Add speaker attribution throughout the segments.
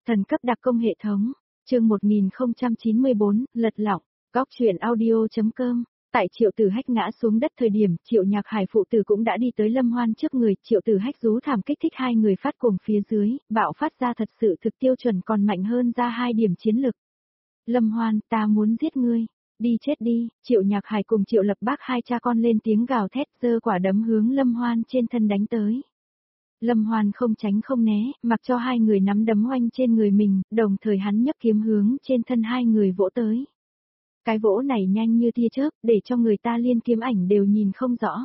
Speaker 1: Thần cấp đặc công hệ thống, chương 1094, lật lọng, góc truyện audio.com. Tại Triệu Tử Hách ngã xuống đất thời điểm, Triệu Nhạc Hải phụ tử cũng đã đi tới Lâm Hoan trước người, Triệu Tử Hách rú thảm kích thích hai người phát cuồng phía dưới, bạo phát ra thật sự thực tiêu chuẩn còn mạnh hơn ra 2 điểm chiến lực. Lâm Hoan, ta muốn giết ngươi, đi chết đi, Triệu Nhạc Hải cùng Triệu Lập Bác hai cha con lên tiếng gào thét, giơ quả đấm hướng Lâm Hoan trên thân đánh tới. Lâm Hoan không tránh không né, mặc cho hai người nắm đấm oanh trên người mình, đồng thời hắn nhấc kiếm hướng trên thân hai người vỗ tới. Cái vỗ này nhanh như tia chớp, để cho người ta liên kiếm ảnh đều nhìn không rõ.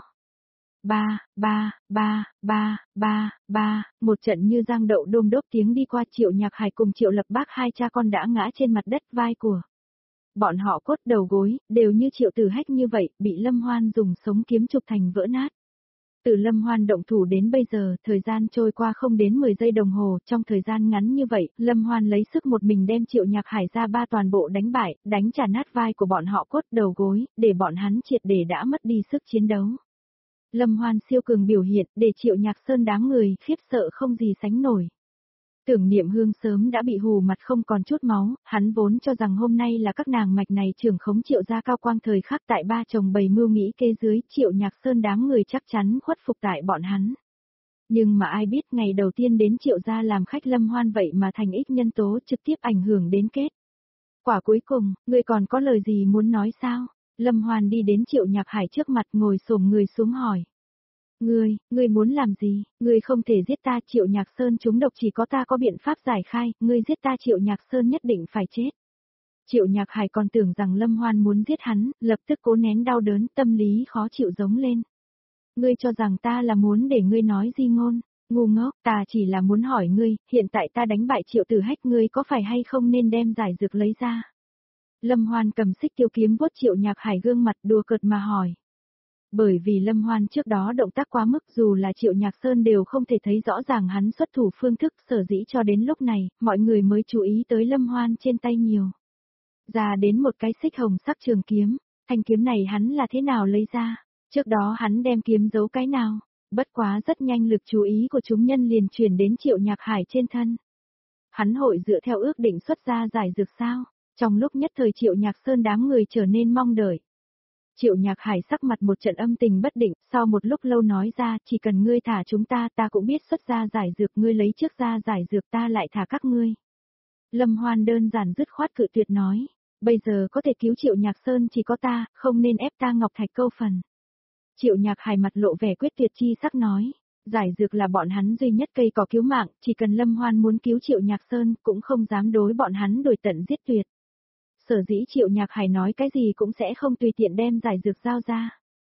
Speaker 1: Ba, một trận như giang đậu đôm đốp tiếng đi qua. Triệu Nhạc Hải cùng Triệu Lập Bác hai cha con đã ngã trên mặt đất, vai của bọn họ cốt đầu gối, đều như Triệu Tử Hách như vậy, bị Lâm Hoan dùng sống kiếm chụp thành vỡ nát. Từ Lâm Hoan động thủ đến bây giờ, thời gian trôi qua không đến 10 giây đồng hồ, trong thời gian ngắn như vậy, Lâm Hoan lấy sức một mình đem Triệu Nhạc Hải ra ba toàn bộ đánh bại, đánh trả nát vai của bọn họ cốt đầu gối, để bọn hắn triệt để đã mất đi sức chiến đấu. Lâm Hoan siêu cường biểu hiện, để Triệu Nhạc Sơn đám người khiếp sợ không gì sánh nổi. Tưởng Niệm Hương sớm đã bị hù mặt không còn chút máu, hắn vốn cho rằng hôm nay là các nàng mạch này trưởng khống Triệu gia cao quang thời khắc tại ba chồng bầy mưu nghĩ kê dưới, Triệu Nhạc Sơn đám người chắc chắn khuất phục tại bọn hắn. Nhưng mà ai biết ngày đầu tiên đến Triệu gia làm khách Lâm Hoan vậy mà thành ích nhân tố trực tiếp ảnh hưởng đến kết. Quả cuối cùng, ngươi còn có lời gì muốn nói sao? Lâm Hoan đi đến Triệu Nhạc Hải trước mặt ngồi xổm người xuống hỏi. Ngươi muốn làm gì? Ngươi không thể giết ta, Triệu Nhạc Sơn chúng độc chỉ có ta có biện pháp giải khai, ngươi giết ta Triệu Nhạc Sơn nhất định phải chết. Triệu Nhạc Hải còn tưởng rằng Lâm Hoan muốn giết hắn, lập tức cố nén đau đớn, tâm lý khó chịu giống lên. Ngươi cho rằng ta là muốn để ngươi nói di ngôn, ngu ngốc, ta chỉ là muốn hỏi ngươi, hiện tại ta đánh bại Triệu Tử Hách ngươi có phải hay không nên đem giải dược lấy ra? Lâm Hoan cầm xích tiêu kiếm vuốt Triệu Nhạc Hải gương mặt đùa cợt mà hỏi. Bởi vì Lâm Hoan trước đó động tác quá mức dù là Triệu Nhạc Sơn đều không thể thấy rõ ràng hắn xuất thủ phương thức, sở dĩ cho đến lúc này, mọi người mới chú ý tới Lâm Hoan trên tay nhiều. Ra đến một cái xích hồng sắc trường kiếm, thanh kiếm này hắn là thế nào lấy ra, trước đó hắn đem kiếm giấu cái nào, bất quá rất nhanh lực chú ý của chúng nhân liền chuyển đến Triệu Nhạc Hải trên thân. Hắn hội dựa theo ước định xuất ra giải dược sao, trong lúc nhất thời Triệu Nhạc Sơn đám người trở nên mong đợi. Triệu Nhạc Hải sắc mặt một trận âm tình bất định, sau một lúc lâu nói ra, chỉ cần ngươi thả chúng ta cũng biết xuất ra giải dược, ngươi lấy trước ra giải dược ta lại thả các ngươi. Lâm Hoan đơn giản dứt khoát cự tuyệt nói, bây giờ có thể cứu Triệu Nhạc Sơn chỉ có ta, không nên ép ta Ngọc Thạch câu phần. Triệu Nhạc Hải mặt lộ vẻ quyết tuyệt chi sắc nói, giải dược là bọn hắn duy nhất cây cỏ cứu mạng, chỉ cần Lâm Hoan muốn cứu Triệu Nhạc Sơn cũng không dám đối bọn hắn đuổi tận giết tuyệt. Sở dĩ Triệu Nhạc Hải nói cái gì cũng sẽ không tùy tiện đem giải dược giao ra.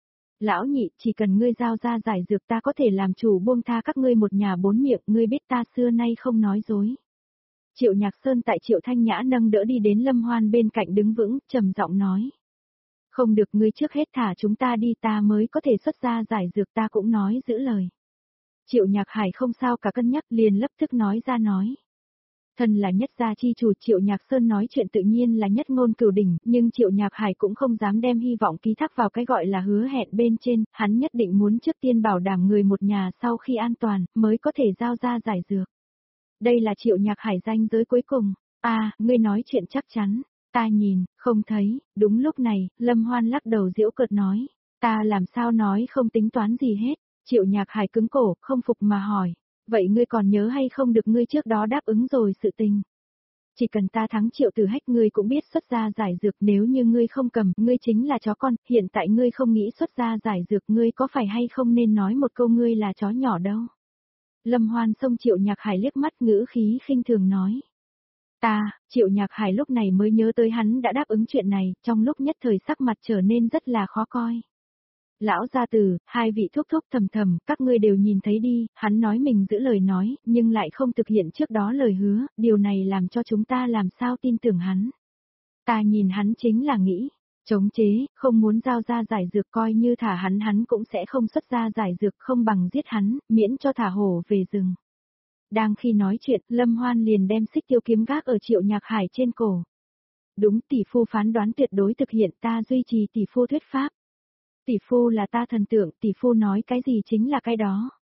Speaker 1: Lão nhị, chỉ cần ngươi giao ra giải dược ta có thể làm chủ buông tha các ngươi một nhà bốn miệng, ngươi biết ta xưa nay không nói dối. Triệu Nhạc Sơn tại Triệu Thanh Nhã nâng đỡ đi đến Lâm Hoan bên cạnh đứng vững, trầm giọng nói. Không được, ngươi trước hết thả chúng ta đi, ta mới có thể xuất ra giải dược, ta cũng nói giữ lời. Triệu Nhạc Hải không sao cả cân nhắc liền lập tức nói ra nói. Thân là nhất gia chi chủ, Triệu Nhạc Sơn nói chuyện tự nhiên là nhất ngôn cửu đỉnh, nhưng Triệu Nhạc Hải cũng không dám đem hy vọng ký thác vào cái gọi là hứa hẹn bên trên, hắn nhất định muốn trước tiên bảo đảm người một nhà sau khi an toàn, mới có thể giao ra giải dược. Đây là Triệu Nhạc Hải ranh giới cuối cùng. Ngươi nói chuyện chắc chắn, ta nhìn, không thấy. Đúng lúc này, Lâm Hoan lắc đầu giễu cợt nói, ta làm sao nói không tính toán gì hết. Triệu Nhạc Hải cứng cổ, không phục mà hỏi. Vậy ngươi còn nhớ hay không được ngươi trước đó đáp ứng rồi sự tình? Chỉ cần ta thắng Triệu Tử Hách ngươi cũng biết xuất ra giải dược, nếu như ngươi không cầm, ngươi chính là chó con, hiện tại ngươi không nghĩ xuất ra giải dược, ngươi có phải hay không nên nói một câu ngươi là chó nhỏ đâu? Lâm Hoan xông Triệu Nhạc Hải liếc mắt ngữ khí khinh thường nói. Triệu Nhạc Hải lúc này mới nhớ tới hắn đã đáp ứng chuyện này, trong lúc nhất thời sắc mặt trở nên rất là khó coi. Lão gia tử, hai vị thúc thúc thầm thầm, các ngươi đều nhìn thấy đi, hắn nói mình giữ lời nói, nhưng lại không thực hiện trước đó lời hứa, điều này làm cho chúng ta làm sao tin tưởng hắn. Ta nhìn hắn chính là nghĩ, chống chế, không muốn giao ra giải dược, coi như thả hắn cũng sẽ không xuất ra giải dược, không bằng giết hắn, miễn cho thả hổ về rừng. Đang khi nói chuyện, Lâm Hoan liền đem xích tiêu kiếm gác ở Triệu Nhạc Hải trên cổ. Đúng, tỷ phu phán đoán tuyệt đối thực hiện, ta duy trì tỷ phu thuyết pháp. Tỷ phu là ta thần tượng, tỷ phu nói cái gì chính là cái đó.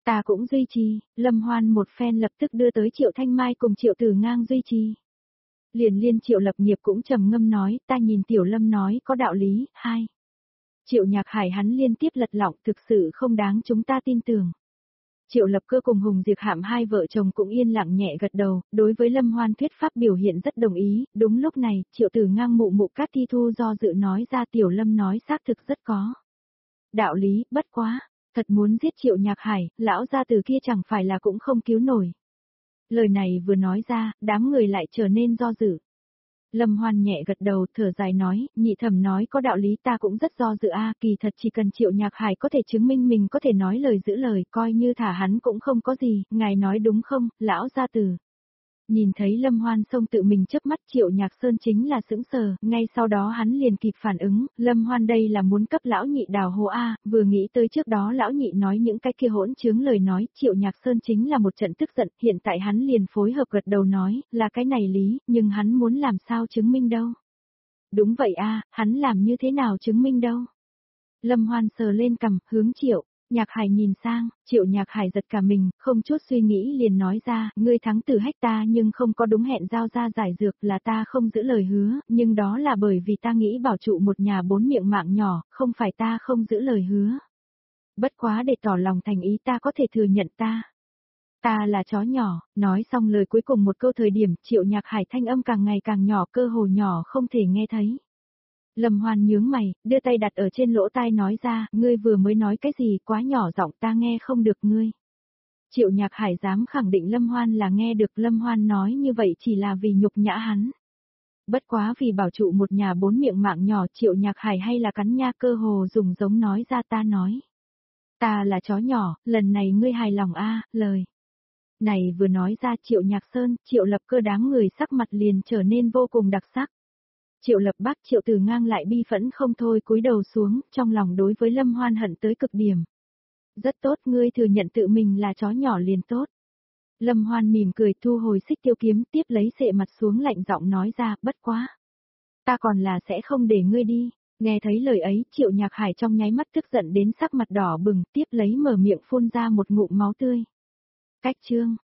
Speaker 1: Ta cũng duy trì, Lâm Hoan một phen lập tức đưa tới Triệu Thanh Mai cùng Triệu Tử Ngang duy trì. Liền liên Triệu Lập Nghiệp cũng trầm ngâm nói, ta nhìn Tiểu Lâm nói có đạo lý, hai. Triệu Nhạc Hải hắn liên tiếp lật lọng thực sự không đáng chúng ta tin tưởng. Triệu Lập Cơ cùng Hùng Diệp Hạm hai vợ chồng cũng yên lặng nhẹ gật đầu, đối với Lâm Hoan thuyết pháp biểu hiện rất đồng ý, đúng lúc này, Triệu Tử Ngang mụ mụ Cát Thi Thu do dự nói ra Tiểu Lâm nói xác thực rất có đạo lý, bất quá, thật muốn giết Triệu Nhạc Hải, lão gia từ kia chẳng phải là cũng không cứu nổi. Lời này vừa nói ra, đám người lại trở nên do dự. Lâm Hoan nhẹ gật đầu, thở dài nói, nhị thẩm nói có đạo lý ta cũng rất do dự kỳ thật chỉ cần Triệu Nhạc Hải có thể chứng minh mình có thể nói lời giữ lời, coi như thả hắn cũng không có gì, ngài nói đúng không, lão gia tử. Nhìn thấy Lâm Hoan xông tự mình chớp mắt Triệu Nhạc Sơn chính là sững sờ, ngay sau đó hắn liền kịp phản ứng, Lâm Hoan đây là muốn cấp lão nhị đào hố vừa nghĩ tới trước đó lão nhị nói những cái kia hỗn trướng lời nói, Triệu Nhạc Sơn chính là một trận tức giận, hiện tại hắn liền phối hợp gật đầu nói, là cái này lý, nhưng hắn muốn làm sao chứng minh đâu. Đúng vậy hắn làm như thế nào chứng minh đâu. Lâm Hoan sờ lên cằm, hướng Triệu Nhạc Hải nhìn sang, Triệu Nhạc Hải giật cả mình, không chút suy nghĩ liền nói ra, ngươi thắng tử hách ta nhưng không có đúng hẹn giao ra giải dược là ta không giữ lời hứa, nhưng đó là bởi vì ta nghĩ bảo trụ một nhà bốn miệng mạng nhỏ, không phải ta không giữ lời hứa. Bất quá để tỏ lòng thành ý ta có thể thừa nhận ta là chó nhỏ, nói xong lời cuối cùng một câu thời điểm Triệu Nhạc Hải thanh âm càng ngày càng nhỏ cơ hồ nhỏ không thể nghe thấy. Lâm Hoan nhướng mày, đưa tay đặt ở trên lỗ tai nói ra, ngươi vừa mới nói cái gì quá nhỏ giọng ta nghe không được ngươi. Triệu Nhạc Hải dám khẳng định Lâm Hoan là nghe được Lâm Hoan nói như vậy chỉ là vì nhục nhã hắn. Bất quá vì bảo trụ một nhà bốn miệng mạng nhỏ Triệu Nhạc Hải hay là cắn nha cơ hồ dùng giống nói ra ta nói. Ta là chó nhỏ, lần này ngươi hài lòng lời. Này vừa nói ra Triệu Nhạc Sơn, Triệu Lập Cơ đám người sắc mặt liền trở nên vô cùng đặc sắc. Triệu Lập Bác Triệu Tử Ngang lại bi phẫn không thôi cúi đầu xuống, trong lòng đối với Lâm Hoan hận tới cực điểm. Rất tốt ngươi thừa nhận tự mình là chó nhỏ liền tốt. Lâm Hoan mỉm cười thu hồi xích tiêu kiếm tiếp lấy xệ mặt xuống lạnh giọng nói ra, bất quá. Ta còn là sẽ không để ngươi đi. Nghe thấy lời ấy Triệu Nhạc Hải trong nháy mắt tức giận đến sắc mặt đỏ bừng tiếp lấy mở miệng phun ra một ngụm máu tươi. Cách chương